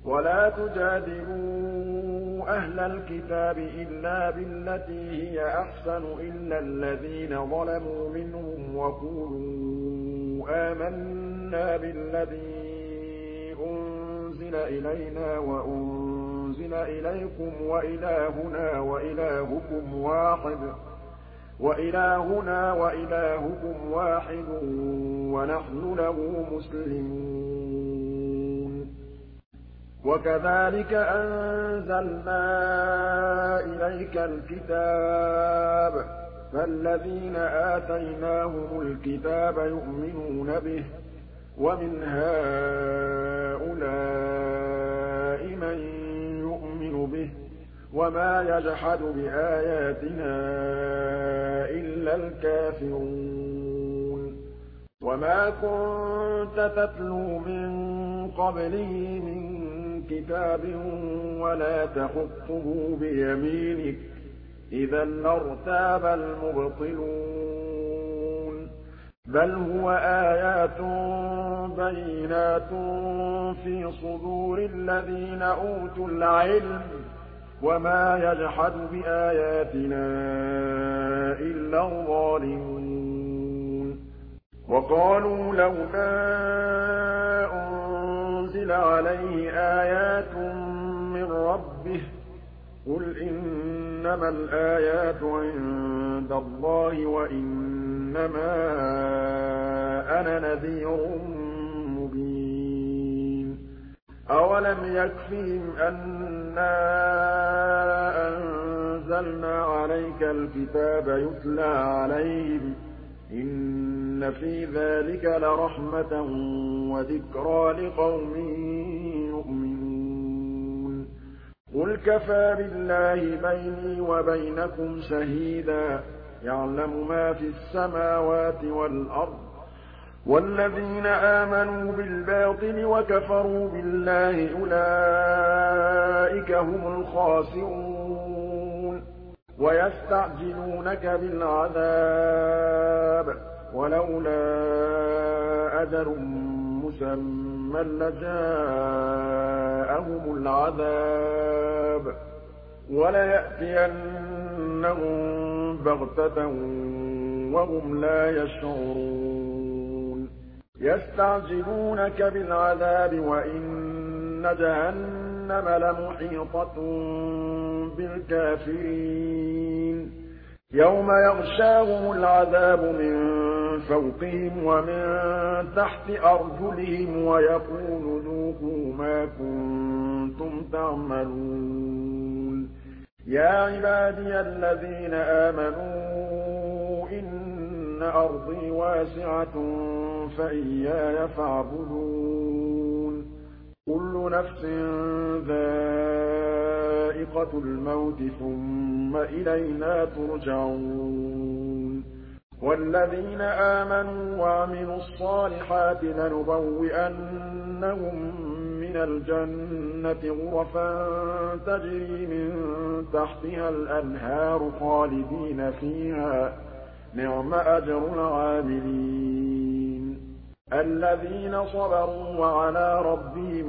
ولا تجادلوا أهل الكتاب إلا بالتي هي أحسن إلا الذين ظلموا منهم وقولوا آمنا بالذي أنزل إلينا وأنزل إليكم وإلهنا وإلهكم واحد ونحن له مسلمون وكذلك أنزلنا إليك الكتاب فالذين آتيناهم الكتاب يؤمنون به ومن هؤلاء من يؤمن به وما يجحد بآياتنا إلا الكافرون وما كنت تتلو من قبله من كتاب ولا تخطه بيمينك إذا لارتاب المبطلون بل هو آيات بينات في صدور الذين أوتوا العلم وما يجحد بآياتنا إلا الظالمون وقالوا لولا أنزل عليه آيات من ربه قل إنما الآيات عند الله وإنما أنا نذير مبين أولم يكفهم أنا أنزلنا عليك الكتاب يتلى عليهم إن في ذلك لرحمة وذكرى لقوم يؤمنون قل كفى بالله بيني وبينكم شهيدا يعلم ما في السماوات والأرض والذين آمنوا بالباطل وكفروا بالله أولئك هم الخاسرون ويستعجلونك بالعذاب ولولا أجل مسمى لجاءهم العذاب وليأتينهم بغتة وهم لا يشعرون يستعجلونك بالعذاب وإن جهنم لمحيطة بالكافرين يوم يغشاهم العذاب من فوقهم ومن تحت أرجلهم ويقول ذوقوا ما كنتم تعملون يا عبادي الذين آمنوا إن أرضي واسعة فإياي فاعبدون كل نفس ذائقة الموت ثم إلينا ترجعون والذين آمنوا وعملوا الصالحات لنبوئنهم من الجنة غرفا تجري من تحتها الأنهار خالدين فيها نعم أجر العاملين الذين صبروا وعلى ربهم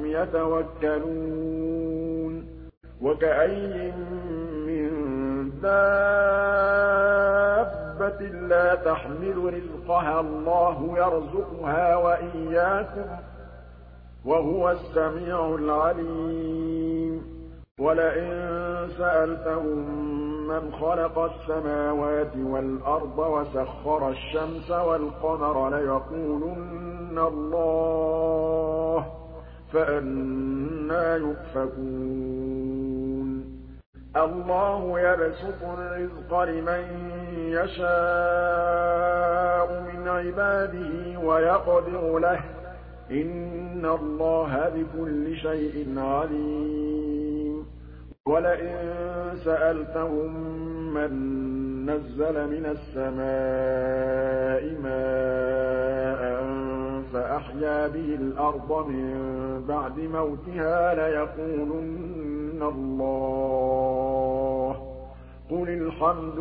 يتوكلون وكأي من دابة لا تحمل رزقها الله يرزقها وإياكم وهو السميع العليم ولئن سألتهم من خلق السماوات والأرض وسخر الشمس والقمر ليقولن الله فأنى يؤفكون الله يبسط الرزق لمن يشاء من عباده ويقدر له إن الله بكل شيء عليم ولئن سألتهم من نزل من السماء ماء فأحيا به الأرض من بعد موتها ليقولن الله قل الحمد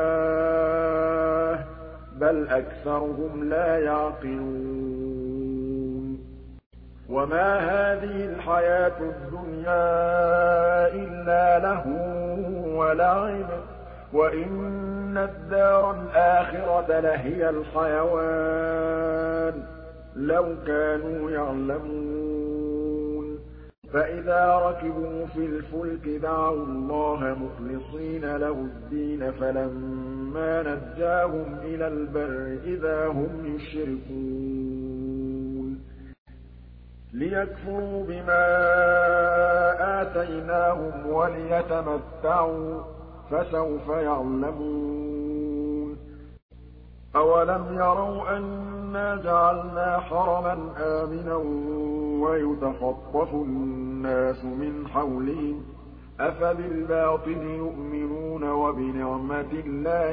لله بل أكثرهم لا يعقلون وما هذه الحياة الدنيا إلا لهو ولعب وإن الدار الآخرة لهي الحيوان لو كانوا يعلمون فإذا ركبوا في الفلك دعوا الله مخلصين له الدين فلما نجاهم إلى البر إذا هم يشركون ليكفروا بما آتيناهم وليتمتعوا فسوف يعلمون أولم يروا أنا جعلنا حرما آمنا ويتخطف الناس من حولهم أفبالباطل يؤمنون وبنعمة الله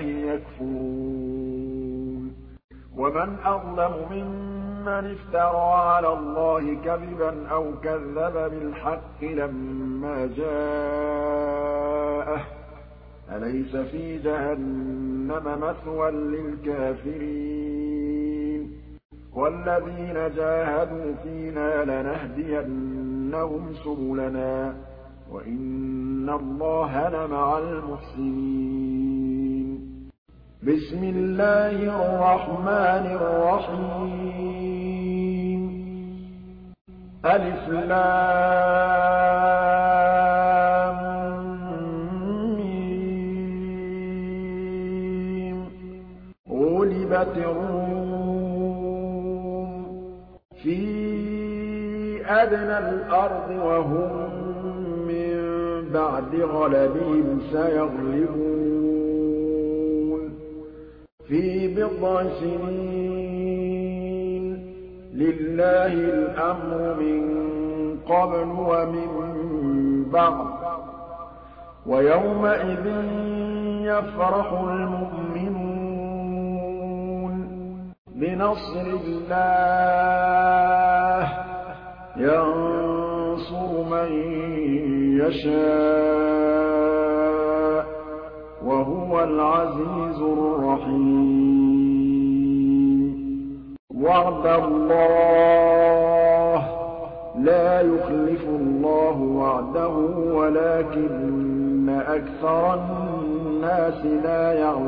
يكفرون ومن أظلم ممن افترى على الله كذبا أو كذب بالحق لما جاءه أليس في جهنم مثوى للكافرين والذين جاهدوا فينا لنهدينهم سبلنا وإن الله لمع المحسنين بسم الله الرحمن الرحيم ألف لام ميم غلبت الروم في أدنى الأرض وهم من بعد غلبهم سيغلبون في بضع سنين لله الأمر من قبل ومن بعد ويومئذ يفرح المؤمنون بنصر الله ينصر من يشاء وهو العزيز الرحيم وعد الله لا يخلف الله وعده ولكن أكثر الناس لا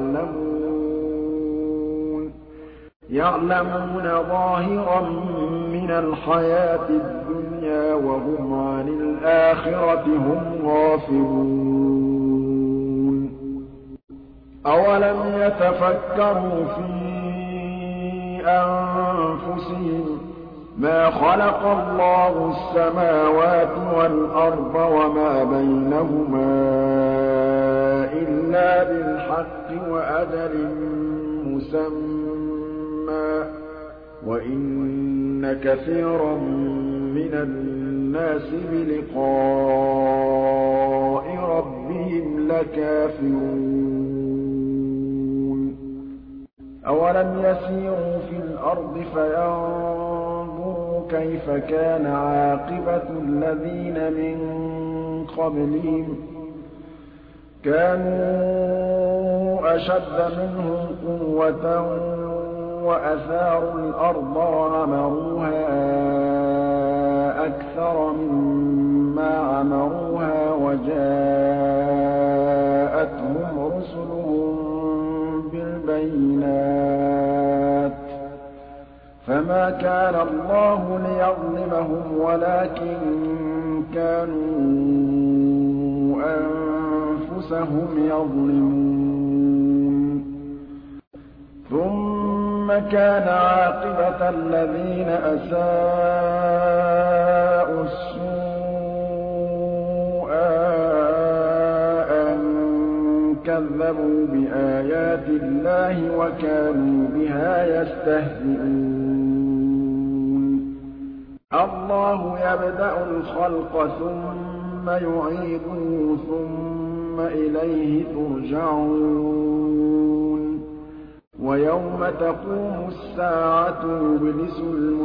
يعلمون ظاهرا من الحياة الدنيا وهم عن الآخرة هم غافلون أولم يتفكروا في أنفسهم ما خلق الله السماوات والأرض وما بينهما إلا بالحق وأجل مسمى وإن كثيرا من الناس بلقاء ربهم لكافرون أولم يسيروا في الأرض فينظروا كيف كان عاقبة الذين من قبلهم كانوا أشد منهم قوة وأثاروا الأرض وعمروها أكثر مما عمروها وجاءتهم رسلهم بالبينات فما كان الله ليظلمهم ولكن كانوا أنفسهم يظلمون ثم كان عاقبة الذين أساءوا السوء أن كذبوا بآيات الله وكانوا بها يستهزئون الله يبدأ الخلق ثم يعيده ثم إليه ترجعون ويوم تقوم الساعة يبلس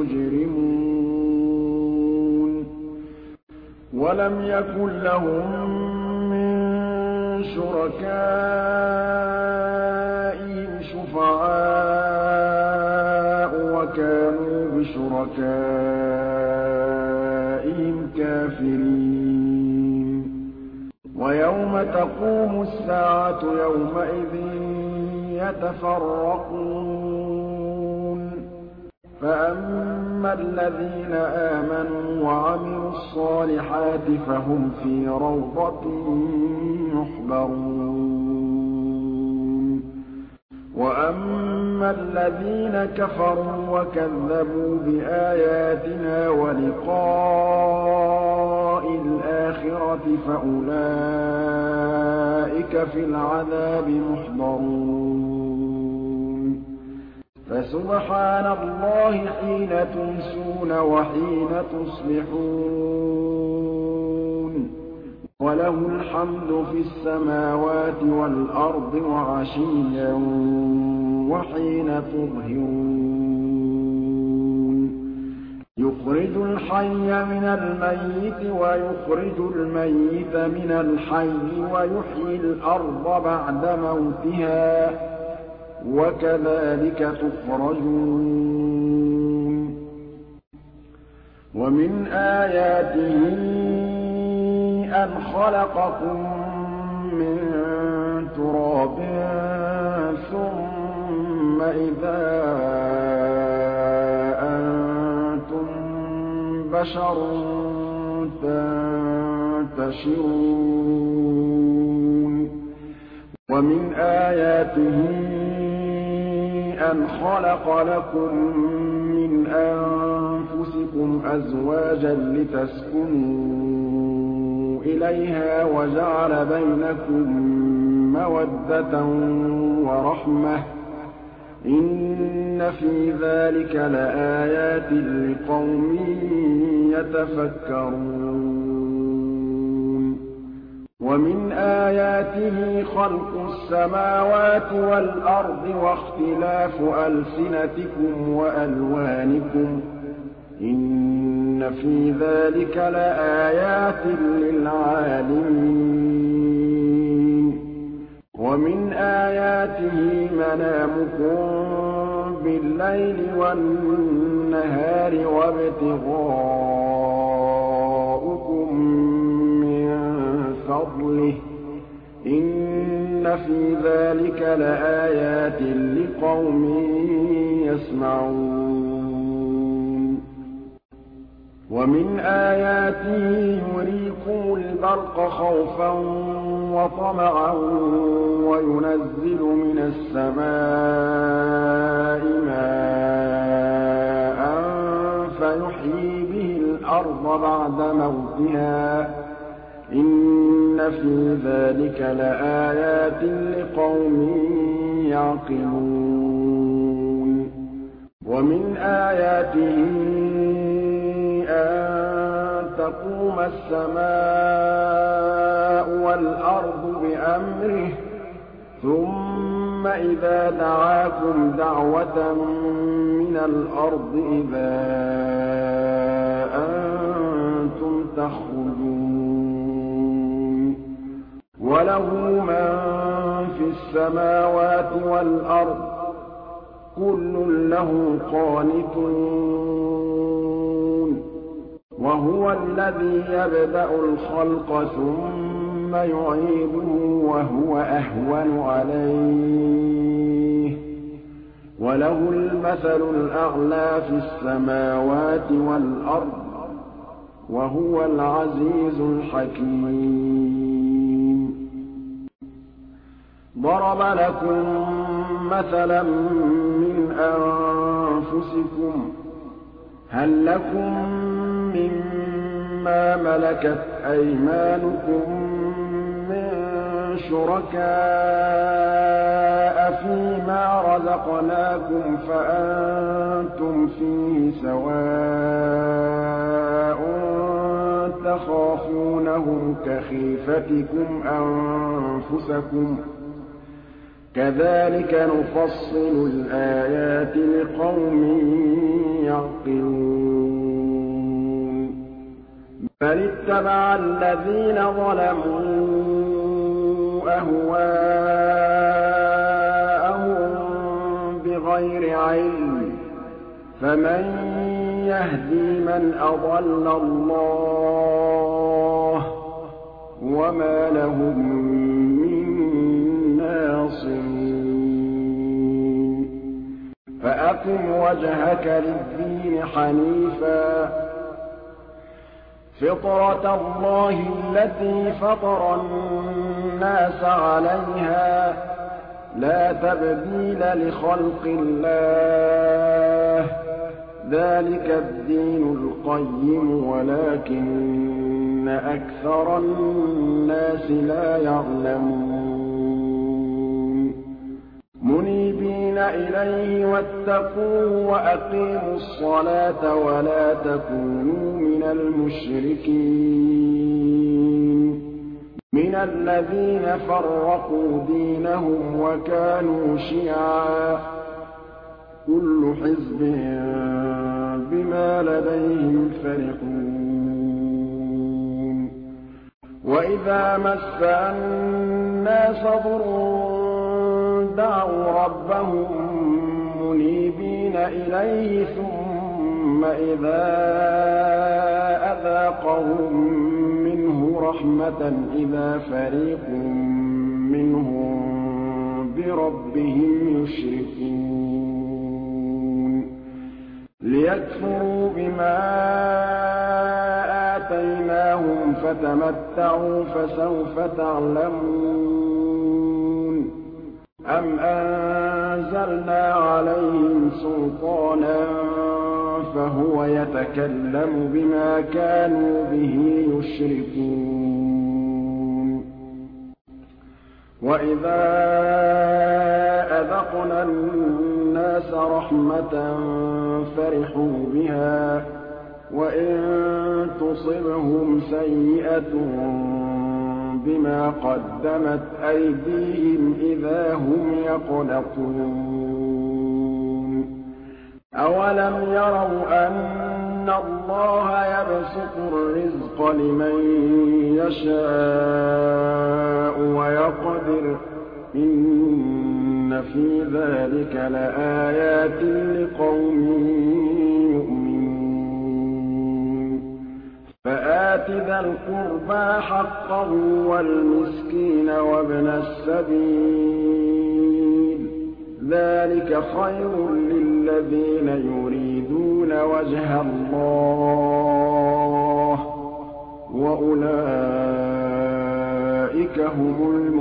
المجرمون ولم يكن لهم من شركائهم شفعاء وكانوا بشركائهم ويوم تقوم الساعة يومئذ يتفرقون فأما الذين آمنوا وعملوا الصالحات فهم في روضة يحبرون وأما الذين كفروا وكذبوا بآياتنا ولقاء الآخرة فأولئك في العذاب محضرون فسبحان الله حين تمسون وحين تصبحون وله الحمد في السماوات والأرض وعشيا وحين تظهرون يخرج الحي من الميت ويخرج الميت من الحي ويحيي الأرض بعد موتها وكذلك تخرجون ومن آياته أن خلقكم من تراب ثم إذا أنتم بشر تنتشرون ومن آياته أن خلق لكم من أنفسكم أزواجا لتسكنوا إليها وجعل بينكم مودة ورحمة إن في ذلك لآيات لقوم يتفكرون ومن آياته خلق السماوات والأرض واختلاف ألسنتكم وألوانكم إن في ذلك لآيات للعالمين ومن آياته منامكم بالليل والنهار وابتغاؤكم من فضله إن في ذلك لآيات لقوم يسمعون ومن آياته يريكم البرق خوفا وطمعا وينزل من السماء ماء فيحيي به الأرض بعد موتها إن في ذلك لآيات لقوم يعقلون ومن آياته أن تقوم السماء والأرض بأمره ثم إذا دعاكم دعوة من الأرض إذا أنتم تخرجون وله من في السماوات والأرض كل له قانتون وهو الذي يبدأ الخلق ثم يعيده وهو أهون عليه وله المثل الأعلى في السماوات والأرض وهو العزيز الحكيم ضرب لكم مثلا من أنفسكم هل لكم مما ملكت أيمانكم من شركاء فيما رزقناكم فأنتم فيه سواء تخافونهم كخيفتكم أنفسكم كذلك نفصل الآيات لقوم يعقلون بل اتبع الذين ظلموا أهواءهم بغير علم فمن يهدي من أضل الله وما لهم من ناصرين فأقم وجهك للدين حنيفا فطرة الله التي فطر الناس عليها لا تبديل لخلق الله ذلك الدين القيم ولكن أكثر الناس لا يعلمون منيبين إليه واتقوه وأقيموا الصلاة ولا تكونوا من المشركين من الذين فرقوا دينهم وكانوا شيعا كل حزب بما لديهم فرحون وإذا مس الناس ضر دعوا ربهم منيبين إليه ثم إذا أذاقهم منه رحمة إذا فريق منهم بربهم يشركون ليكفروا بما آتيناهم فتمتعوا فسوف تعلمون أم أنزلنا عليهم سلطانا فهو يتكلم بما كانوا به يشركون وإذا أذقنا الناس رحمة فرحوا بها وإن تصبهم سيئة بما قدمت أيديهم إذا هم يقنطون أولم يروا أن الله يبسط الرزق لمن يشاء ويقدر إن في ذلك لآيات لقوم يؤمنون فآت ذا القربى حقه والمسكين وابن السبيل ذلك خير للذين يريدون وجه الله وأولئك هم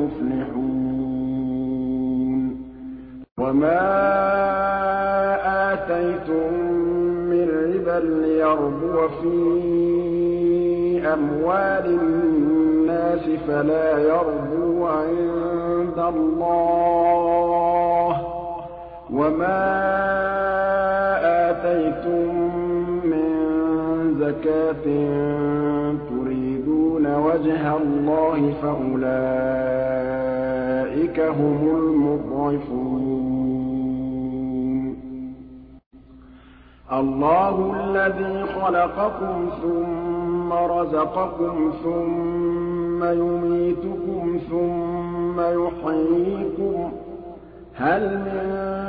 المفلحون وما آتيتم من ربا ليربو في أموال الناس فلا يربو عند الله وما آتيتم من زكاة تريدون وجه الله فأولئك هم المضعفون الله الذي خلقكم ثم رزقكم ثم يميتكم ثم يحييكم هل من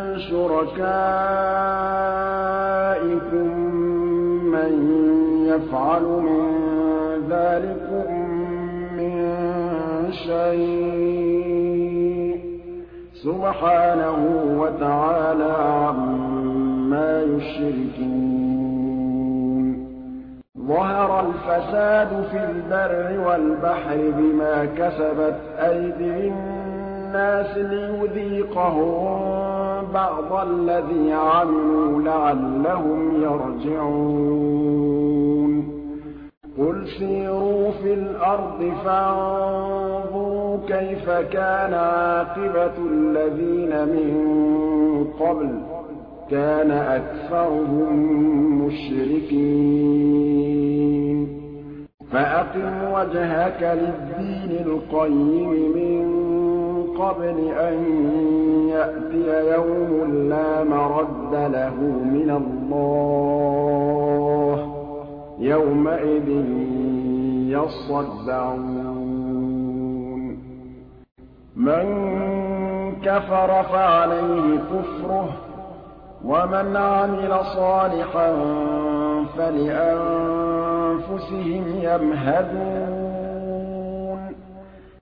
شركائكم من يفعل من ذلكم من شيء سبحانه وتعالى عما يشركون ظهر الفساد في البر والبحر بما كسبت أيدي الناس ليذيقهم بعض الذي عملوا لعلهم يرجعون قل سيروا في الأرض فانظروا كيف كان عاقبة الذين من قبل كان أكثرهم مشركين فأقم وجهك للدين القيم من قبل أن يأتي يوم لا مرد له من الله يومئذ يصدعون من كفر فعليه كفره ومن عمل صالحا فلأنفسهم يمهدون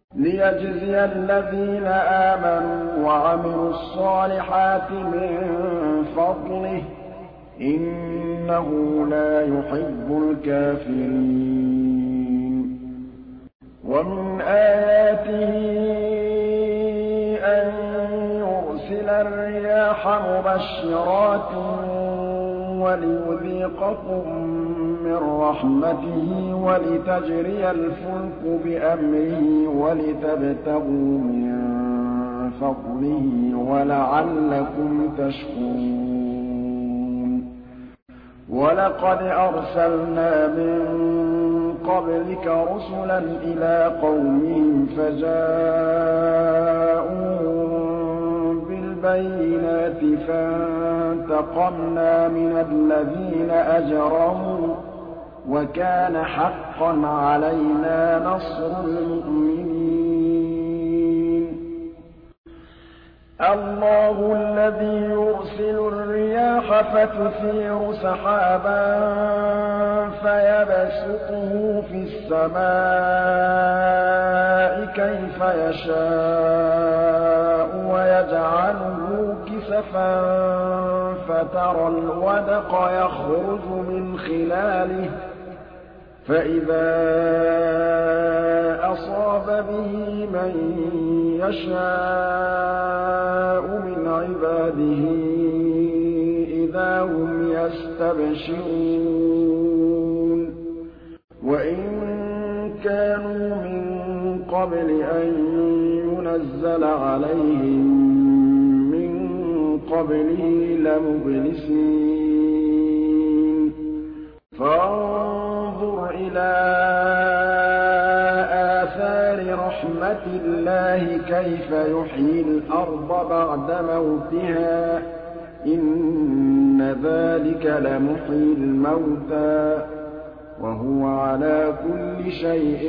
لِيَجْزِيَ الَّذِينَ آمَنُوا وَعَمِلُوا الصَّالِحَاتِ مِن فَضْلِهِ ۚ إِنَّهُ لَا يُحِبُّ الْكَافِرِينَ وَمِنْ آيَاتِهِ أَن يُرْسِلَ الرِّيَاحَ مُبَشِّرَاتٍ وَلِيُذِيقَكُم مِّن رَّحْمَتِهِ وَلِتَجْرِيَ الْفُلْكُ بِأَمْرِهِ وَلِتَبْتَغُوا مِن فَضْلِهِ وَلَعَلَّكُمْ تَشْكُرُونَ وَلَقَدْ أَرْسَلْنَا مِن قَبْلِكَ رُسُلًا إِلَىٰ قَوْمِهِمْ فَجَاءُوهُم بِالْبَيِّنَاتِ فَانتَقَمْنَا مِنَ الَّذِينَ أَجْرَمُوا ۖ وَكَانَ حَقًّا عَلَيْنَا نَصْرُ الْمُؤْمِنِينَ اللَّهُ الَّذِي يُرْسِلُ الرِّيَاحَ فَتُثِيرُ سَحَابًا فَيَبْسُطُهُ فِي السَّمَاءِ كَيْفَ يَشَاءُ وَيَجْعَلُهُ كِسَفًا فَتَرَى الْوَدْقَ يَخْرُجُ مِنْ خِلَالِهِ فَإِذَا أَصَابَ بِهِ مَن يَشَاءُ مِنْ عِبَادِهِ إِذَا هُمْ يَسْتَبْشِرُونَ وَإِن كَانُوا مِن قَبْلِ أَن يُنَزَّلَ عَلَيْهِم مِّن قَبْلِهِ لَمُبْلِسِينَ فَانظُرْ إِلَىٰ آثَارِ رَحْمَتِ اللَّهِ كَيْفَ يُحْيِي الْأَرْضَ بَعْدَ مَوْتِهَا ۚ إِنَّ ذَٰلِكَ لَمُحْيِي الْمَوْتَىٰ ۖ وَهُوَ عَلَىٰ كُلِّ شَيْءٍ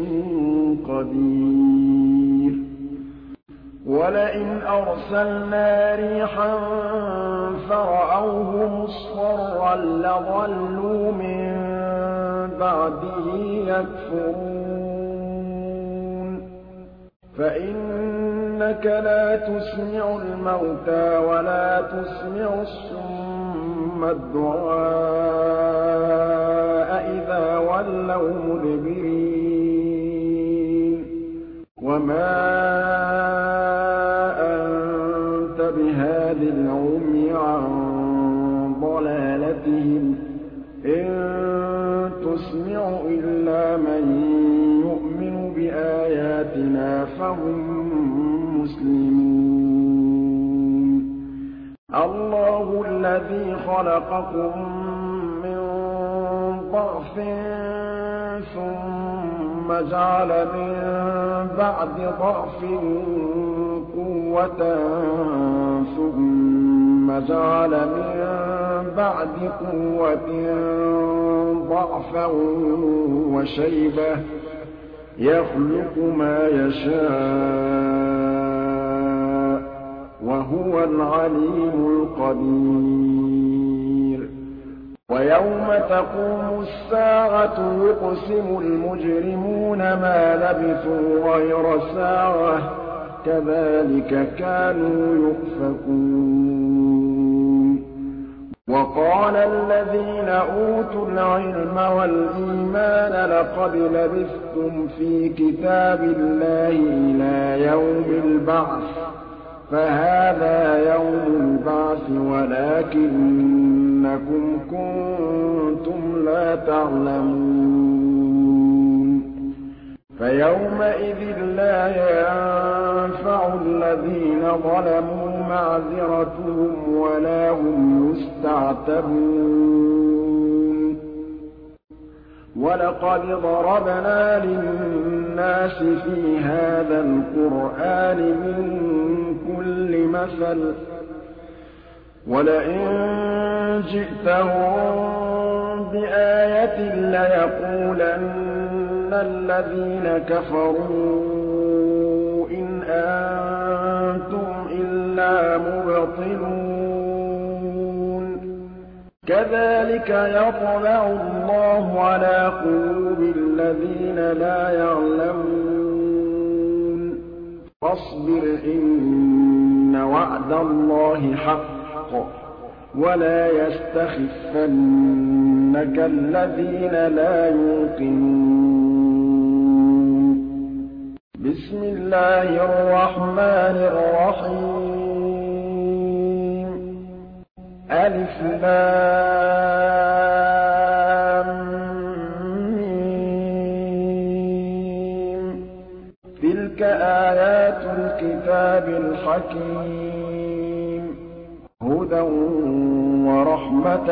قَدِيرٌ وَلَئِنْ أَرْسَلْنَا رِيحًا فَرَأَوْهُ مُصْفَرًّا لَّظَلُّوا مِن بَعْدِهِ يَكْفُرُونَ فَإِنَّكَ لَا تُسْمِعُ الْمَوْتَىٰ وَلَا تُسْمِعُ الصُّمَّ الدُّعَاءَ إِذَا وَلَّوْا مُدْبِرِينَ وَمَا أَنتَ بِهَادِ الْعُمْيِ عَن ضَلَالَتِهِمْ ۖ إِن تُسْمِعُ إِلَّا مَن يُؤْمِنُ بِآيَاتِنَا فَهُم مُّسْلِمُونَ اللَّهُ الَّذِي خَلَقَكُم مِّن ضَعْفٍ ثُمَّ جَعَلَ مِن بَعْدِ ضَعْفٍ قُوَّةً ثُمَّ جَعَلَ مِن بَعْدِ قُوَّةٍ ضَعْفًا وَشَيْبَةً ۚ يَخْلُقُ مَا يَشَاءُ ۖ وَهُوَ الْعَلِيمُ الْقَدِيرُ وَيَوْمَ تَقُومُ السَّاعَةُ يُقْسِمُ الْمُجْرِمُونَ مَا لَبِثُوا غَيْرَ سَاعَةٍ ۚ كَذَٰلِكَ كَانُوا يُؤْفَكُونَ وَقَالَ الَّذِينَ أُوتُوا الْعِلْمَ وَالْإِيمَانَ لَقَدْ لَبِثْتُمْ فِي كِتَابِ اللَّهِ إِلَىٰ يَوْمِ الْبَعْثِ ۖ فَهَٰذَا يَوْمُ الْبَعْثِ وَلَٰكِنَّكُمْ كُنتُمْ لَا تَعْلَمُونَ فَيَوْمَئِذٍ لَّا يَنفَعُ الَّذِينَ ظَلَمُوا مَعْذِرَتُهُمْ وَلَا هُمْ يُسْتَعْتَبُونَ وَلَقَدْ ضَرَبْنَا لِلنَّاسِ فِي هَٰذَا الْقُرْآنِ مِن كُلِّ مَثَلٍ ۚ وَلَئِن جِئْتَهُم بِآيَةٍ لَّيَقُولَنَّ الَّذِينَ كَفَرُوا إِنْ أَنتُمْ إِلَّا مُبْطِلُونَ كَذَٰلِكَ يَطْبَعُ اللَّهُ عَلَىٰ قُلُوبِ الَّذِينَ لَا يَعْلَمُونَ فاصبر إن وعد الله حق ولا يستخفنك الذين لا يوقنون بسم الله الرحمن الرحيم ألف لام ميم تلك آيات الكتاب الحكيم هدى ورحمة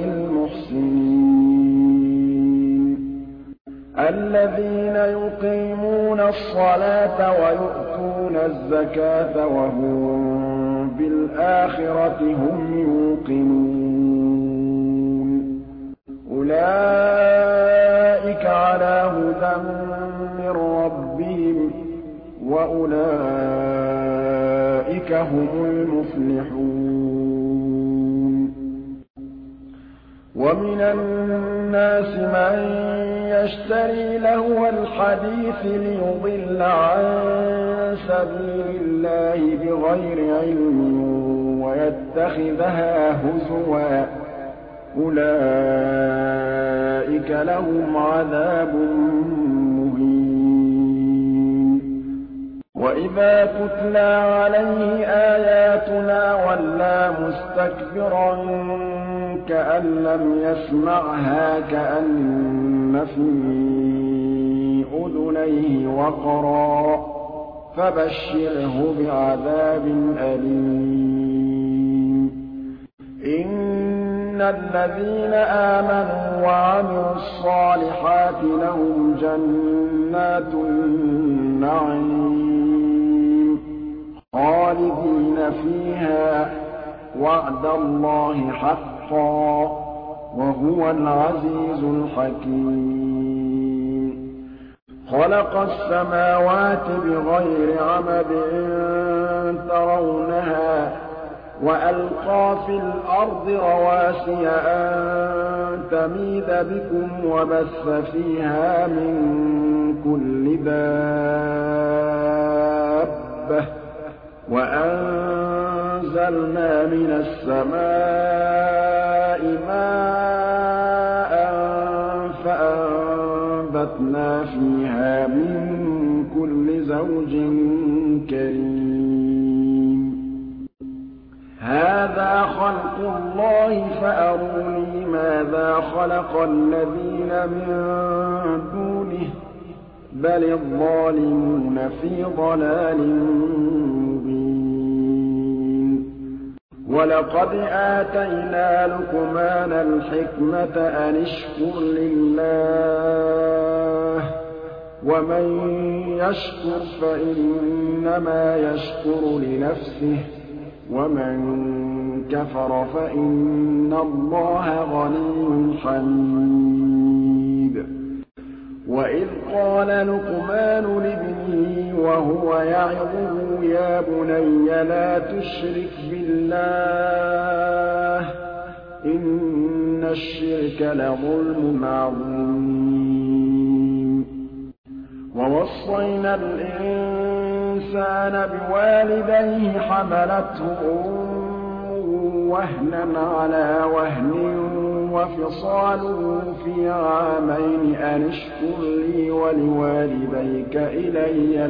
للمحسنين الذين يقيمون الصلاة ويؤتون الزكاة وهم بالآخرة هم يوقنون أولئك على هدى من ربهم وأولئك هم المفلحون ومن الناس من يشتري لهو الحديث ليضل عن سبيل الله بغير علم ويتخذها هزوا أولئك لهم عذاب مهين وإذا تتلى عليه آياتنا ولى مستكبرا كأن لم يسمعها كأن في أذنيه وقرا فبشره بعذاب أليم إن الذين آمنوا وعملوا الصالحات لهم جنات النعيم خالدين فيها وعد الله حقا وهو العزيز الحكيم خلق السماوات بغير عمد ترونها وألقى في الأرض رواسي أن تميد بكم وبث فيها من كل دابة وأنزلنا من السماء ماء فأنبتنا فيها من كل زوج كريم هذا خلق الله فأروني ماذا خلق الذين من دونه بل الظالمون في ضلال مبين ولقد آتينا لقمان الحكمة أن اشكر لله ومن يشكر فإنما يشكر لنفسه ومن كفر فإن الله غني حميد وإذ قال لقمان لابنه وهو يعظه يا بني لا تشرك بالله إن الشرك لظلم عظيم ووصينا الإنسان بوالديه حملته أمه وهنا على وهن وفصاله في عامين أن اشكر لي ولوالديك إلي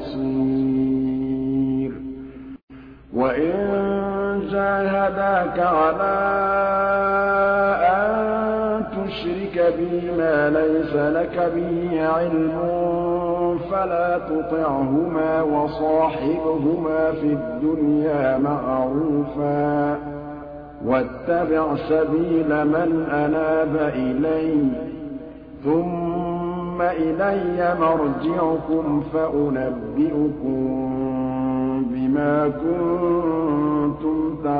المصير وإن جاهداك على أن تشرك بي ما ليس لك به علم فلا تطعهما وصاحبهما في الدنيا معروفا واتبع سبيل من أناب إلي ثم إلي مرجعكم فأنبئكم بما كنتم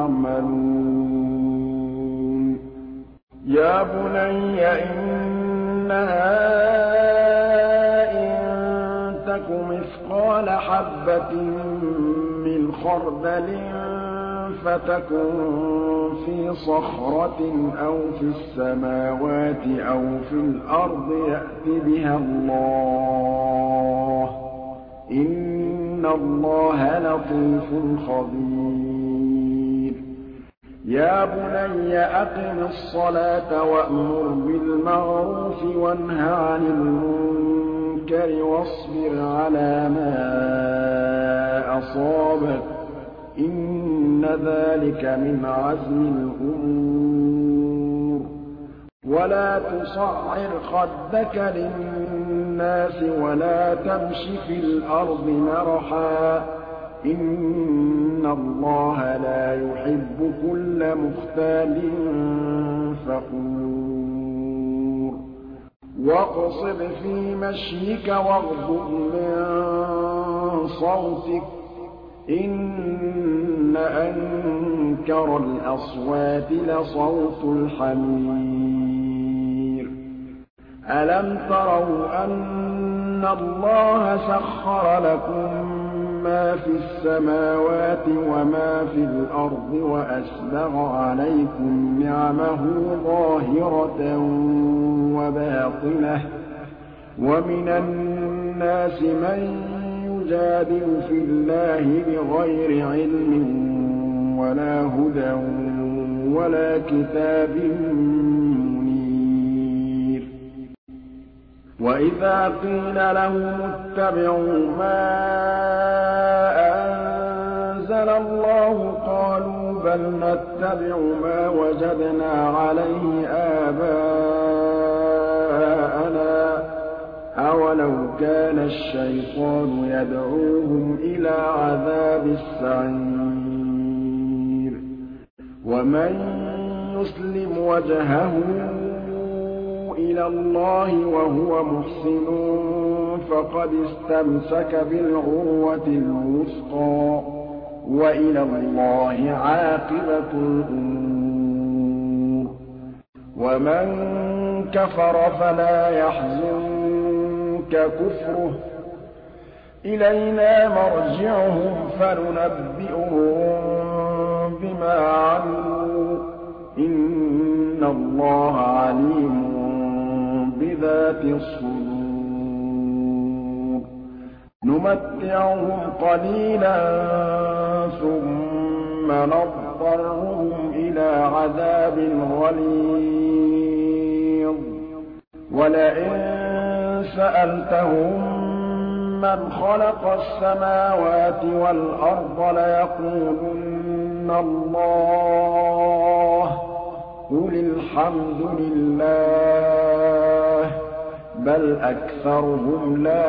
تعملون يا بني إنها إن تك مثقال حبة من خردل فتكن في صخرة أو في السماوات أو في الأرض يأت بها الله إن اللَّهَ لَطِيفٌ خَبِيرٌ يَا بُنَيَّ أَقِمِ الصَّلَاةَ وَأْمُرْ بِالْمَعْرُوفِ وَانْهَ عَنِ الْمُنكَرِ وَاصْبِرْ عَلَىٰ مَا أَصَابَكَ ۖ إِنَّ ذَٰلِكَ مِنْ عَزْمِ الْأُمُورِ وَلَا تُصَعِّرْ خَدَّكَ لِلنَّاسِ وَلَا تَمْشِ في الْأَرْضِ مَرَحًا ۖ إِنَّ اللَّهَ لَا يُحِبُّ كُلَّ مُخْتَالٍ فَخُورٍ وَاقْصِدْ فِي مَشْيِكَ وَاغْضُضْ مِن صَوْتِكَ ۚ إِنَّ أَنكَرَ الْأَصْوَاتِ لَصَوْتُ الْحَمِيرِ أَلَمْ تَرَوْا أَنَّ اللَّهَ سَخَّرَ لَكُم مَّا فِي السَّمَاوَاتِ وَمَا فِي الْأَرْضِ وَأَسْبَغَ عَلَيْكُمْ نِعَمَهُ ظَاهِرَةً وَبَاطِنَةً ۗ وَمِنَ النَّاسِ مَن يُجَادِلُ فِي اللَّهِ بِغَيْرِ عِلْمٍ وَلَا هُدًى وَلَا كِتَابٍ مُّنِيرٍ وَإِذَا قِيلَ لَهُمُ اتَّبِعُوا مَا أَنزَلَ اللَّهُ قَالُوا بَلْ نَتَّبِعُ مَا وَجَدْنَا عَلَيْهِ آبَاءَنَا ۚ أَوَلَوْ كَانَ الشَّيْطَانُ يَدْعُوهُمْ إِلَىٰ عَذَابِ السَّعِيرِ وَمَن يُسْلِمْ وَجْهَهُ إِلَى اللَّهِ وَهُوَ مُحْسِنٌ فَقَدِ اسْتَمْسَكَ بِالْعُرْوَةِ الْوُثْقَىٰ ۗ وَإِلَى اللَّهِ عَاقِبَةُ الْأُمُورِ وَمَن كَفَرَ فَلَا يَحْزُنكَ كُفْرُهُ ۚ إِلَيْنَا مَرْجِعُهُمْ فَنُنَبِّئُهُم بِمَا عَمِلُوا ۚ إِنَّ اللَّهَ عَلِيمٌ بِذَاتِ الصُّدُورِ نُمَتِّعُهُمْ قَلِيلًا ثُمَّ نَضْطَرُّهُمْ إِلَىٰ عَذَابٍ غَلِيظٍ وَلَئِن سَأَلْتَهُم مَّنْ خَلَقَ السَّمَاوَاتِ وَالْأَرْضَ لَيَقُولُنَّ اللَّهُ ۚ قُلِ الْحَمْدُ لِلَّهِ ۚ بَلْ أَكْثَرُهُمْ لَا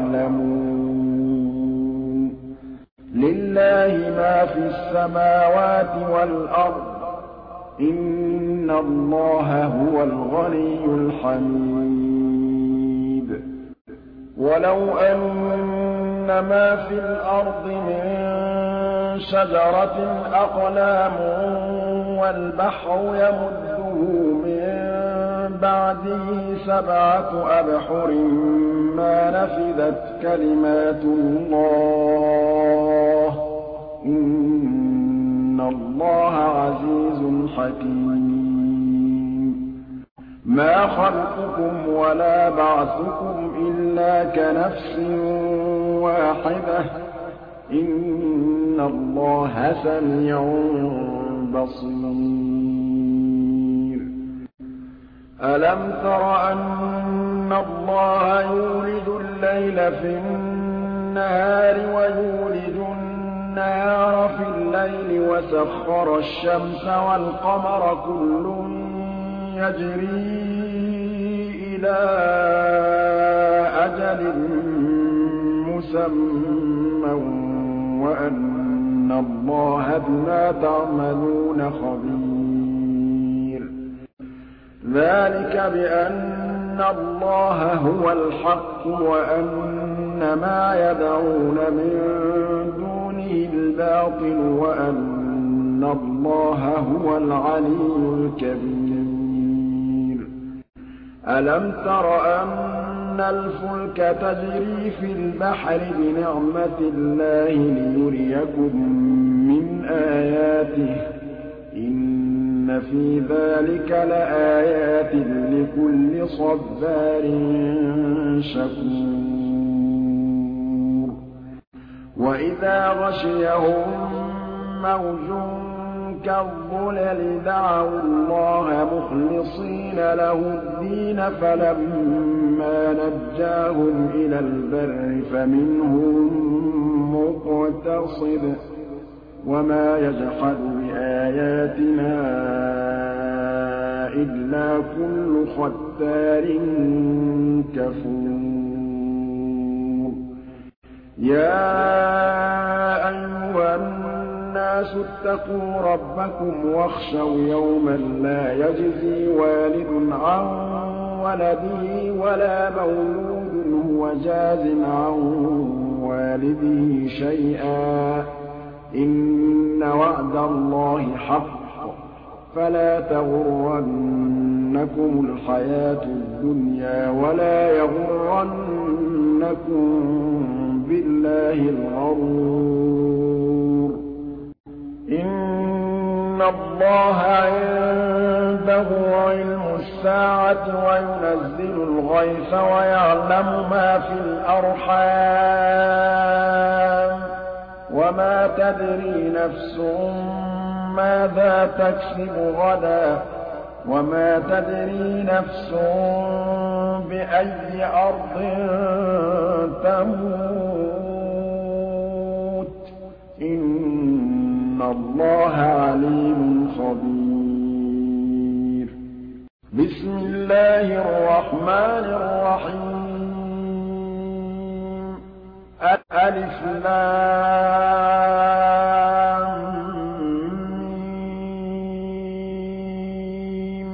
يَعْلَمُونَ لِلَّهِ مَا فِي السَّمَاوَاتِ وَالْأَرْضِ ۚ إِنَّ اللَّهَ هُوَ الْغَنِيُّ الْحَمِيدُ وَلَوْ أَنَّ مَا فِي الْأَرْضِ مِن شَجَرَةٍ أَقْلَامٌ وَالْبَحْرُ يَمُدُّهُ مِن بَعْدِهِ سَبْعَةُ أَبْحُرٍ مَّا نَفِدَتْ كَلِمَاتُ اللَّهِ ۗ إِنَّ اللَّهَ عَزِيزٌ حَكِيمٌ مَا خَلْقُكُمْ وَلَا بَعْثُكُمْ إِلَّا كَنَفْسٍ وَاحِدَةٍ ۗ إِنَّ اللَّهَ سَمِيعٌ بَصِيرٌ أَلَمْ تَرَ أَنَّ اللَّهَ يُولِجُ اللَّيْلَ فِي النَّهَارِ وَيُولِجُ النَّهَارَ فِي اللَّيْلِ وَسَخَّرَ الشَّمْسَ وَالْقَمَرَ كُلٌّ يَجْرِي إِلَىٰ أَجَلٍ مُّسَمًّى وَأَنَّ اللَّهَ بِمَا تَعْمَلُونَ خَبِيرٌ ذَٰلِكَ بِأَنَّ اللَّهَ هُوَ الْحَقُّ وَأَنَّ مَا يَدْعُونَ مِن دُونِهِ الْبَاطِلُ وَأَنَّ اللَّهَ هُوَ الْعَلِيُّ الْكَبِيرُ أَلَمْ تَرَ أَنَّ الْفُلْكَ تَجْرِي فِي الْبَحْرِ بِنِعْمَتِ اللَّهِ لِيُرِيَكُم مِّنْ آيَاتِهِ ۚ إِنَّ فِي ذَٰلِكَ لَآيَاتٍ لِّكُلِّ صَبَّارٍ شَكُورٍ وَإِذَا غَشِيَهُم مَّوْجٌ كَالظُّلَلِ دَعَوُا اللَّهَ مُخْلِصِينَ لَهُ الدِّينَ فَلَمَّا نَجَّاهُمْ إِلَى الْبَرِّ فَمِنْهُم مُّقْتَصِدٌ ۚ وَمَا يَجْحَدُ بِآيَاتِنَا إِلَّا كُلُّ خَتَّارٍ كَفُورٍ يَا أَيُّهَا النَّاسُ اتَّقُوا رَبَّكُمْ وَاخْشَوْا يَوْمًا لَّا يَجْزِي وَالِدٌ عَن وَلَدِهِ وَلَا مَوْلُودٌ هُوَ جَازٍ عَن وَالِدِهِ شَيْئًا ۚ إِنَّ وَعْدَ اللَّهِ حَقٌّ ۖ فَلَا تَغُرَّنَّكُمُ الْحَيَاةُ الدُّنْيَا وَلَا يَغُرَّنَّكُم بِاللَّهِ الْغَرُورُ إِنَّ اللَّهَ عِندَهُ عِلْمُ السَّاعَةِ وَيُنَزِّلُ الْغَيْثَ وَيَعْلَمُ مَا فِي الْأَرْحَامِ ۖ وَمَا تَدْرِي نَفْسٌ مَّاذَا تَكْسِبُ غَدًا ۖ وَمَا تَدْرِي نَفْسٌ بِأَيِّ أَرْضٍ تَمُوتُ ۚ إِنَّ اللَّهَ عَلِيمٌ خَبِيرٌ بِسْمِ اللَّهِ الرَّحْمَٰنِ الرَّحِيمِ أَلِفْ لَامٍ مِّيمٌ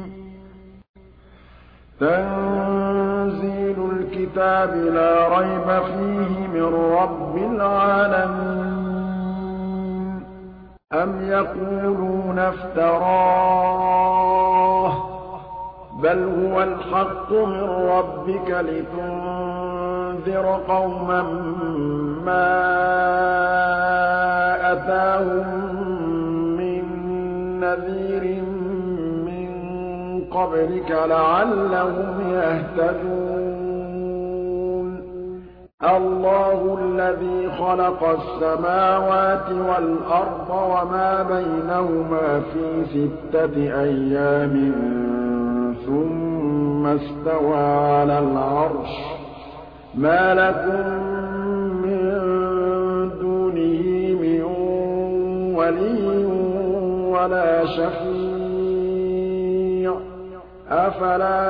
تَنزِيلُ الْكِتَابِ لَا رَيْبَ فِيهِ مِن رَّبِّ الْعَالَمِينَ أَمْ يَقُولُونَ افْتَرَاهُ ۖ بَلْ هُوَ الْحَقُّ مِن رَّبِّكَ لِتُنذِرَ قَوْمًا مَّا أَتَاهُم مِّن نَّذِيرٍ مِّن قَبْلِكَ لَعَلَّهُمْ يَهْتَدُونَ اللَّهُ الَّذِي خَلَقَ السَّمَاوَاتِ وَالْأَرْضَ وَمَا بَيْنَهُمَا فِي 6 أَيَّامٍ ثُمَّ اسْتَوَىٰ عَلَى الْعَرْشِ ۖ مَا لَكُم مِّن دُونِهِ مِن وَلِيٍّ وَلَا شَفِيعٍ ۚ أَفَلَا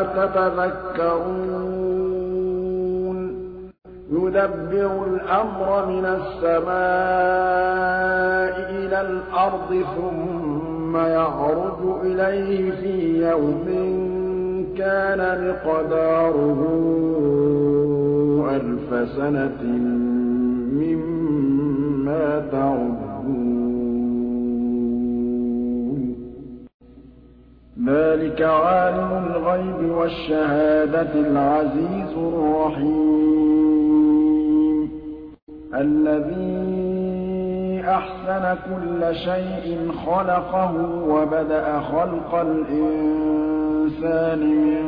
تَتَذَكَّرُونَ يُدَبِّرُ الْأَمْرَ مِنَ السَّمَاءِ إِلَى الْأَرْضِ ثُمَّ يَعْرُجُ إِلَيْهِ فِي يَوْمٍ كَانَ مِقْدَارُهُ أَلْفَ سَنَةٍ مِّمَّا تَعُدُّونَ ذَٰلِكَ عَالِمُ الْغَيْبِ وَالشَّهَادَةِ الْعَزِيزُ الرَّحِيمُ الَّذِي أَحْسَنَ كُلَّ شَيْءٍ خَلَقَهُ وَبَدَأَ خَلْقَ الْإِنسَانِ مِن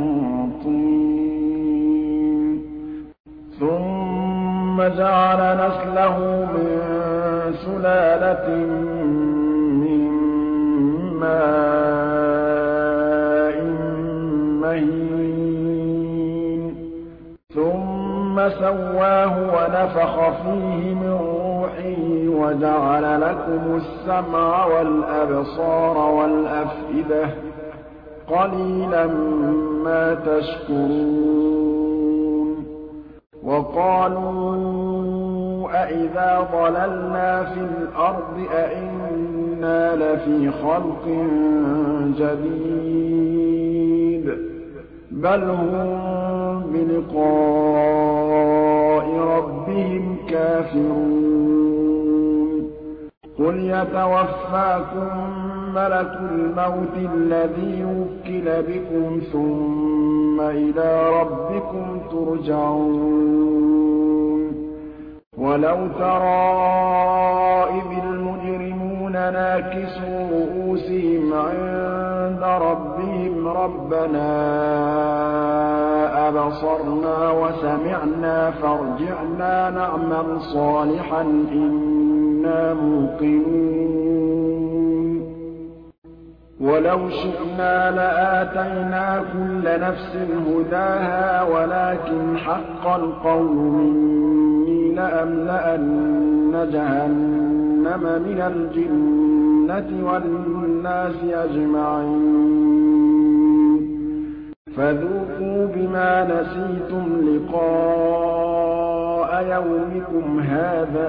طِينٍ ثُمَّ جَعَلَ نَسْلَهُ مِن سُلَالَةٍ مِّن مَّاءٍ مَّهِينٍ ثُمَّ سَوَّاهُ وَنَفَخَ فِيهِ مِن رُّوحِهِ وَجَعَلَ لَكُمُ السَّمْعَ وَالْأَبْصَارَ وَالْأَفْئِدَةَ ۚ قَلِيلًا مَّا تَشْكُرُونَ وَقَالُوا أَإِذَا ضَلَلْنَا فِي الْأَرْضِ أَإِنَّا لَفِي خَلْقٍ جَدِيدٍ ۚ بَلْ هُم بِلِقَاءِ رَبِّهِمْ كَافِرُونَ قُلْ يَتَوَفَّاكُم مَّلَكُ الْمَوْتِ الَّذِي وُكِّلَ بِكُمْ ثُمَّ إِلَىٰ رَبِّكُمْ تُرْجَعُونَ وَلَوْ تَرَىٰ إِذِ الْمُجْرِمُونَ نَاكِسُو رُءُوسِهِمْ عِندَ رَبِّهِمْ رَبَّنَا بَصَرْنَا وَسَمِعْنَا فَارْجِعْنَا نَعْمَلْ صَالِحًا إِنَّا مُوقِنُونَ وَلَوْ شِئْنَا لَآتَيْنَا كُلَّ نَفْسٍ هُدَاهَا وَلَٰكِنْ حَقَّ الْقَوْلُ مِنِّي لَأَمْلَأَنَّ جَهَنَّمَ مِنَ الْجِنَّةِ وَالنَّاسِ أَجْمَعِينَ فَذُوقُوا بِمَا نَسِيتُمْ لِقَاءَ يَوْمِكُمْ هَٰذَا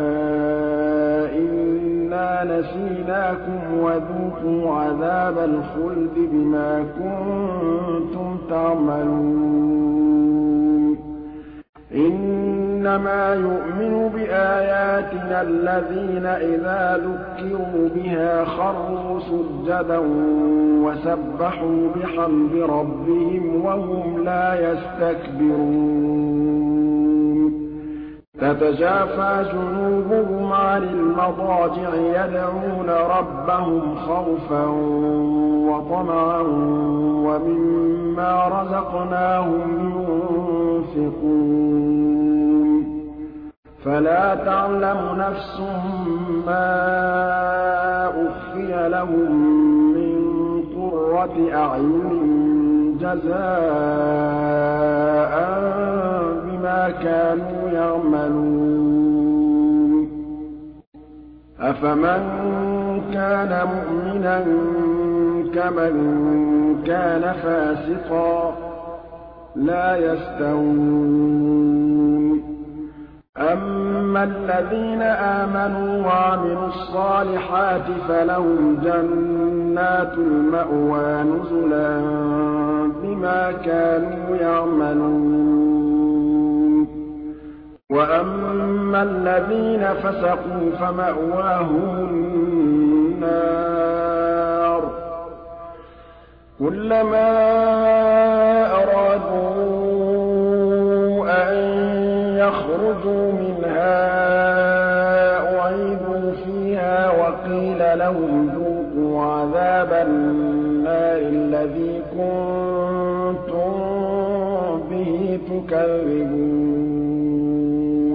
إِنَّا نَسِينَاكُمْ وَذُوقُوا عَذَابَ الْخُلْدِ بِمَا كُنتُمْ تَعْمَلُونَ إِنَّمَا يُؤْمِنُ بِآيَاتِنَا الَّذِينَ إِذَا ذُكِّرُوا بِهَا خَرُّوا سُجَّدًا وَسَبَّحُوا بِحَمْدِ رَبِّهِمْ وَهُمْ لَا يَسْتَكْبِرُونَ تَتَجَافَىٰ جُنُوبُهُمْ عَنِ الْمَضَاجِعِ يَدْعُونَ رَبَّهُمْ خَوْفًا وَطَمَعًا وَمِمَّا رَزَقْنَاهُمْ يُنفِقُونَ فَلَا تَعْلَمُ نَفْسٌ مَّا أُخْفِيَ لَهُم مِّن قُرَّةِ أَعْيُنٍ جَزَاءً بِمَا كَانُوا يَعْمَلُونَ أَفَمَن كَانَ مُؤْمِنًا كَمَن كَانَ فَاسِقًا ۚ لَّا يَسْتَوُونَ أَمَّا الَّذِينَ آمَنُوا وَعَمِلُوا الصَّالِحَاتِ فَلَهُمْ جَنَّاتُ الْمَأْوَىٰ نُزُلًا بِمَا كَانُوا يَعْمَلُونَ وَأَمَّا الَّذِينَ فَسَقُوا فَمَأْوَاهُمُ النَّارُ كُلَّمَا أَرَادُوا أَن يَخْرُجُوا مِنْهَا أُعِيدُوا فِيهَا وَقِيلَ لَهُمْ ذُوقُوا عَذَابَ النَّارِ الَّذِي كُنتُم بِهِ تُكَذِّبُونَ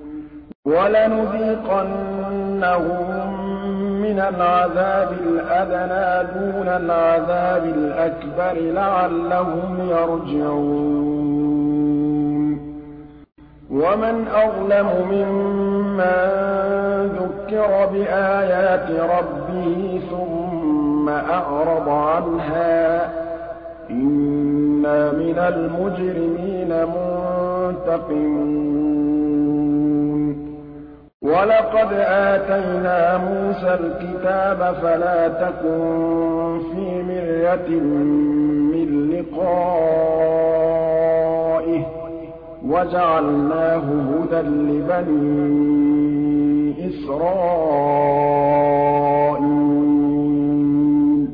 وَلَنُذِيقَنَّهُم مِّنَ الْعَذَابِ الْأَدْنَىٰ دُونَ الْعَذَابِ الْأَكْبَرِ لَعَلَّهُمْ يَرْجِعُونَ وَمَنْ أَظْلَمُ مِمَّن ذُكِّرَ بِآيَاتِ رَبِّهِ ثُمَّ أَعْرَضَ عَنْهَا ۚ إِنَّا مِنَ الْمُجْرِمِينَ مُنتَقِمُونَ وَلَقَدْ آتَيْنَا مُوسَى الْكِتَابَ فَلَا تَكُن فِي مِرْيَةٍ مِّن لِّقَائِهِ ۖ وَجَعَلْنَاهُ هُدًى لِّبَنِي إِسْرَائِيلَ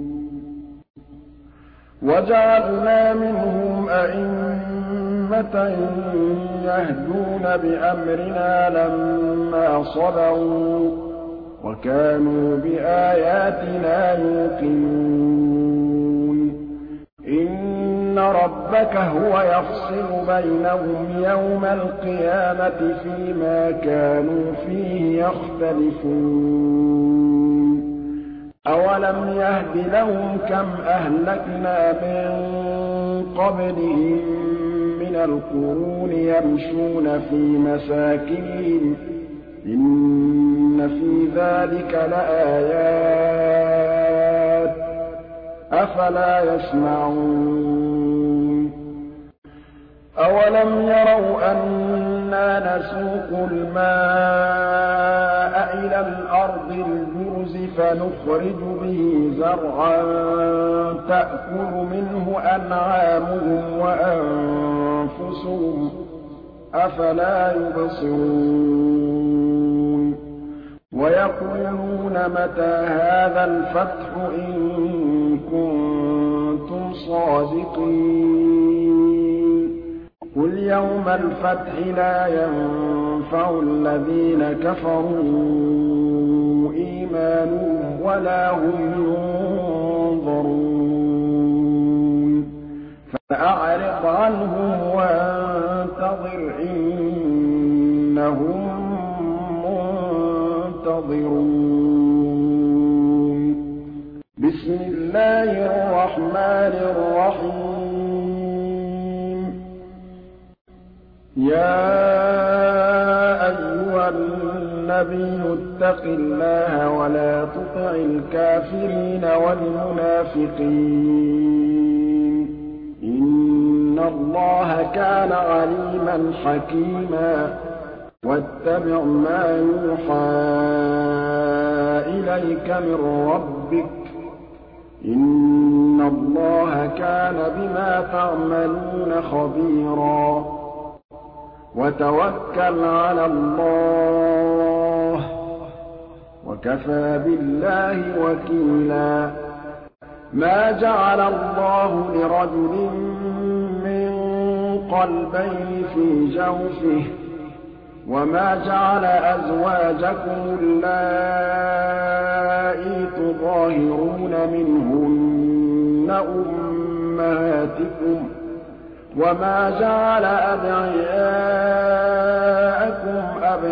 وَجَعَلْنَا مِنْهُمْ أَئِمَّةً يَهْدُونَ بِأَمْرِنَا لَمَّا صَبَرُوا ۖ وَكَانُوا بِآيَاتِنَا يُوقِنُونَ إِنَّ رَبَّكَ هُوَ يَفْصِلُ بَيْنَهُمْ يَوْمَ الْقِيَامَةِ فِيمَا كَانُوا فِيهِ يَخْتَلِفُونَ أَوَلَمْ يَهْدِ لَهُمْ كَمْ أَهْلَكْنَا مِن قَبْلِهِم مِّنَ الْقُرُونِ يَمْشُونَ فِي مَسَاكِنِهِمْ ۗ إِنَّ فِي ذَٰلِكَ لَآيَاتٍ ۖ أَفَلَا يَسْمَعُونَ أَوَلَمْ يَرَوْا أَنَّا نَسُوقُ الْمَاءَ إِلَى الْأَرْضِ الْجُرُزِ فَنُخْرِجُ بِهِ زَرْعًا تَأْكُلُ مِنْهُ أَنْعَامُهُمْ وَأَنفُسُهُمْ ۖ أَفَلَا يُبْصِرُونَ وَيَقُولُونَ مَتَىٰ هَٰذَا الْفَتْحُ إِن كُنتُمْ صَادِقِينَ قُلْ يَوْمَ الْفَتْحِ لَا يَنفَعُ الَّذِينَ كَفَرُوا إِيمَانُهُمْ وَلَا هُمْ يُنظَرُونَ فأعرض عنهم وانتظر إنهم منتظرون بسم الله الرحمن الرحيم يا أيها النبي اتق الله ولا تطع الكافرين والمنافقين إن الله كان عليما حكيما واتبع ما يوحى إليك من ربك إن الله كان بما تعملون خبيرا وتوكل على الله وكفى بالله وكيلا ما جعل الله لرجل من قلبين في جوفه وما جعل أزواجكم اللائي تظاهرون منهن أمهاتكم وما جعل أدعياءكم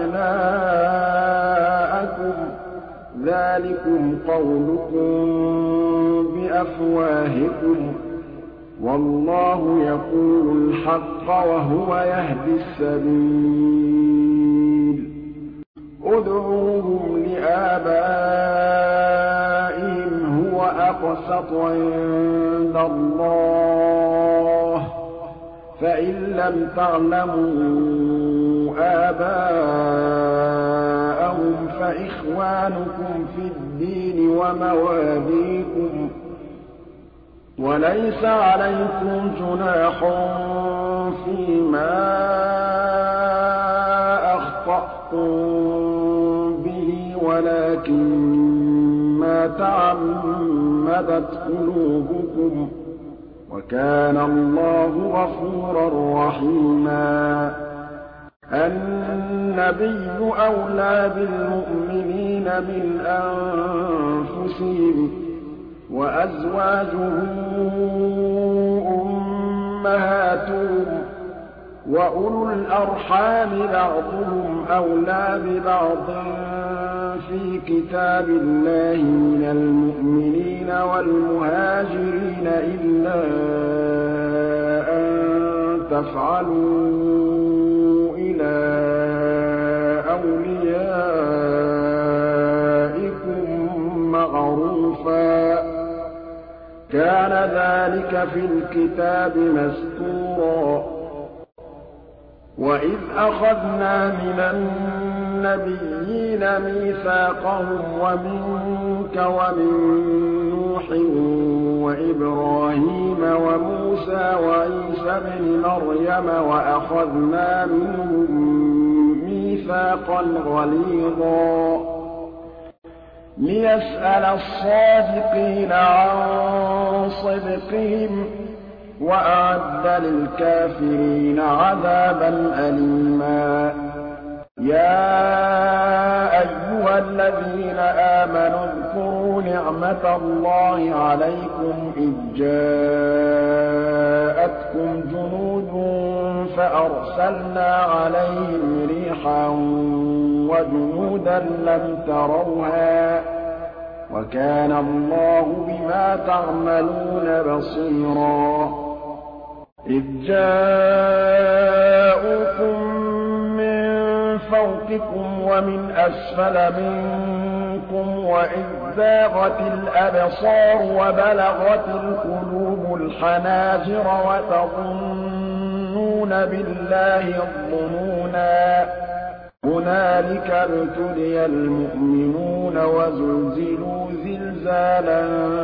أبناءكم ذلكم قولكم بأفواهكم والله يقول الحق وهو يهدي السبيل ادعوهم لآبائهم هو أقسط عند الله فإن لم تعلموا آباءهم فإخوانكم في الدين ومواليكم وليس عليكم جناح فيما أخطأتم به ولكن ما تعمدت قلوبكم وكان الله غفورا رحيما النبي أولى بالمؤمنين من أنفسهم وأزواجه أمهاتهم وأولو الأرحام بعضهم أولى ببعض في كتاب الله من المؤمنين والمهاجرين إلا أن تفعلوا إلى أوليائكم معروفا كان ذلك في الكتاب مسطورا وإذ أخذنا من النبيين ميثاقهم ومنك ومن نوح وإبراهيم وموسى وعيسى ابن مريم وأخذنا منهم ميثاقا غليظا ليسأل الصادقين عن صدقهم وأعد للكافرين عذابا أليما يا أيها الذين آمنوا اذكروا نعمة الله عليكم إذ جاءتكم جنود فأرسلنا عليهم ريحا وجنودا لم تروها وكان الله بما تعملون بصيرا إذ جاءوكم من فوقكم ومن أسفل منكم وإذ زاغت الأبصار وبلغت القلوب الحناجر وتظنون بالله الظنونا هنالك ابتلي المؤمنون وزلزلوا زلزالا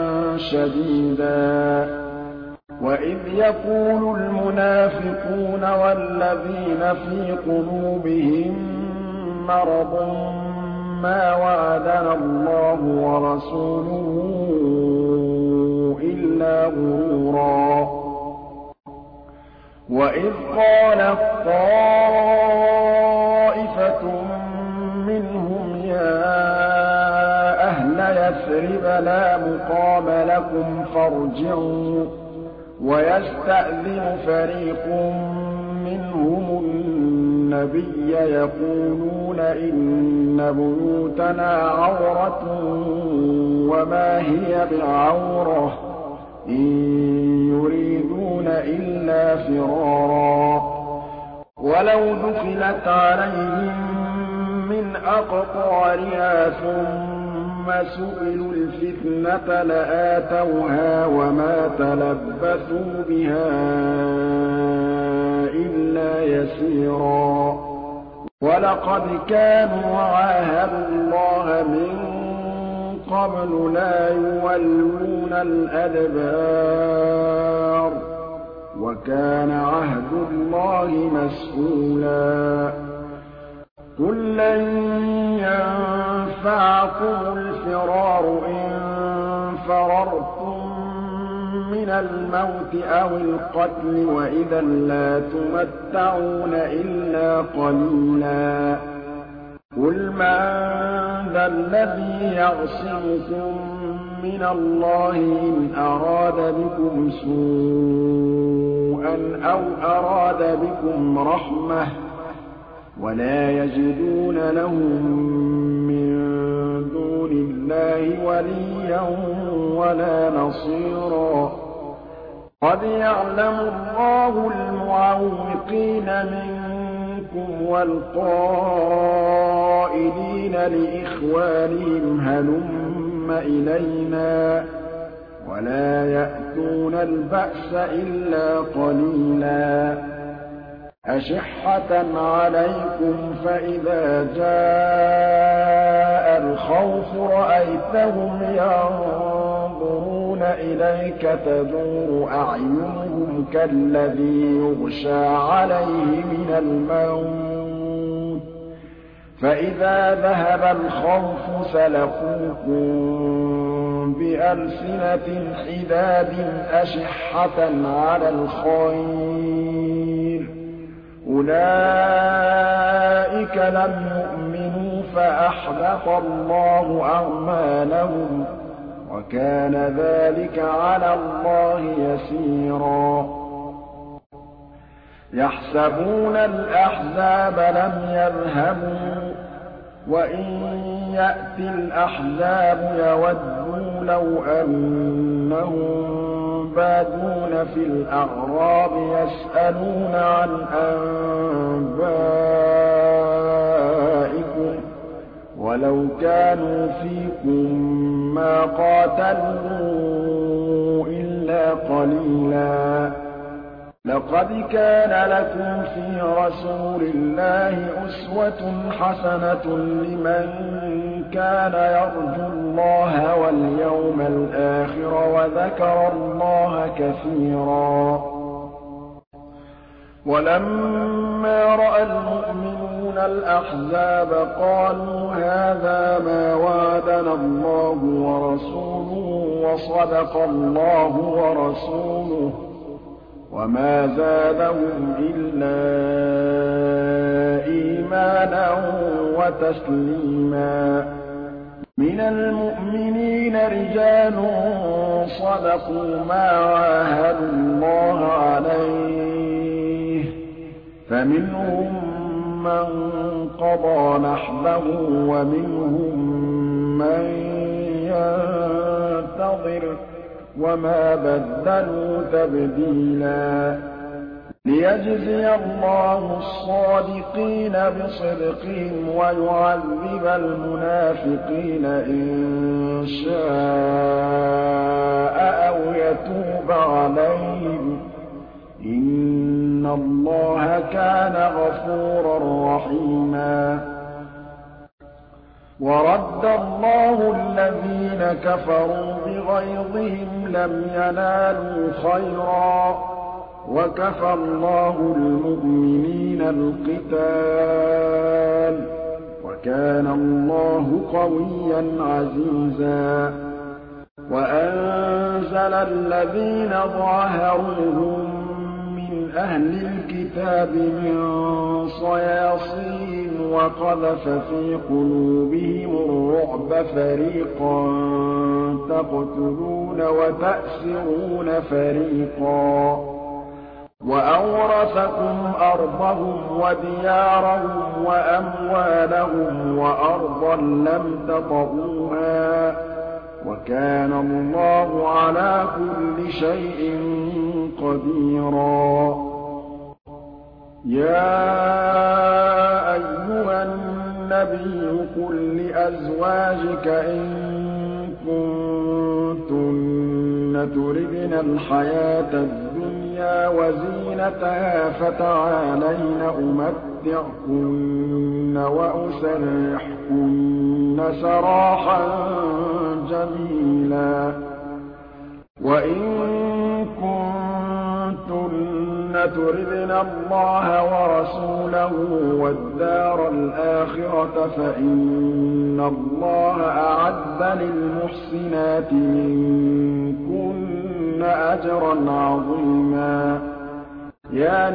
شديدا وإذ يقول المنافقون والذين في قلوبهم مرض ما وعدنا الله ورسوله إلا غرورا وإذ قالت طائفة منهم يا أهل يثرب لا مقام لكم فارجعوا ويستأذن فريق منهم النبي يقولون إن بيوتنا عورة وما هي بعورة إن يريدون إلا فرارا ولو دخلت عليهم من أقطارها ثم سئلوا الفتنة لآتوها وما تلبثوا بها إلا يسيرا ولقد كانوا عاهدوا الله من قبل لا يولون الأدبار وكان عهد الله مسئولا قل لن ينفعكم الفرار إن فررتم من الموت أو القتل وإذا لا تمتعون إلا قليلا قل من ذا الذي يعصمكم من الله إن أراد بكم سوءا أو أراد بكم رحمة ولا يجدون لهم من دون الله وليا ولا نصيرا قد يعلم الله المعوقين منكم والقائلين لإخوانهم هلم إلينا ولا يأتون البأس إلا قليلا أشحة عليكم فإذا جاء الخوف رأيتهم ينظرون إليك تدور أعينهم كالذي يغشى عليه من الموت فإذا ذهب الخوف سلقوكم بألسنة حداد أشحة على الخير أولئك لم يؤمنوا فأحبط الله أعمالهم وكان ذلك على الله يسيرا يحسبون الأحزاب لم يذهبوا وإن يأتي الأحزاب يودوا لو أنهم بادون في الأعراب يسألون عن أنبائكم ولو كانوا فيكم ما قاتلوا إلا قليلا لقد كان لكم في رسول الله أسوة حسنة لمن كان يرجو الله واليوم الآخر وذكر الله كثيرا ولما رأى المؤمنون الأحزاب قالوا هذا ما وعدنا الله ورسوله وصدق الله ورسوله وما زادهم إلا إيمانا وتسليما من المؤمنين رجال صدقوا ما عاهدوا الله عليه فمنهم من قضى نحبه ومنهم من ينتظر وما بدلوا تبديلا ليجزي الله الصادقين بصدقهم ويعذب المنافقين إن شاء أو يتوب عليهم إن الله كان غفورا رحيما ورد الله الذين كفروا بغيظهم لم ينالوا خيرا وكفى الله المؤمنين القتال وكان الله قويا عزيزا وأنزل الذين ظاهروهم من أهل الكتاب من صياصيهم وقذف في قلوبهم الرعب فريقا تقتلون وتأسرون فريقا وأورثكم أرضهم وديارهم وأموالهم وأرضا لم تطئوها وكان الله على كل شيء قديرا يا أيها النبي قل لأزواجك إن كنتن تردن الحياة الدنيا وزينتها فتعالين أمتعكن وأسرحكن سراحا جميلا وإن كنتن تردن الله ورسوله والدار الآخرة فإن الله أعد للمحسنات منكن أجرا عظيما يا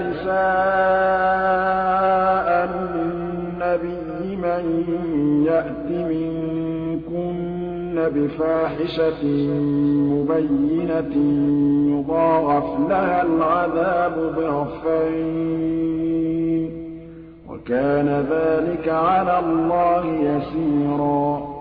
نساء النبي من يأت منكن بفاحشة مبينة يضاعف لها العذاب ضعفين وكان ذلك على الله يسيرا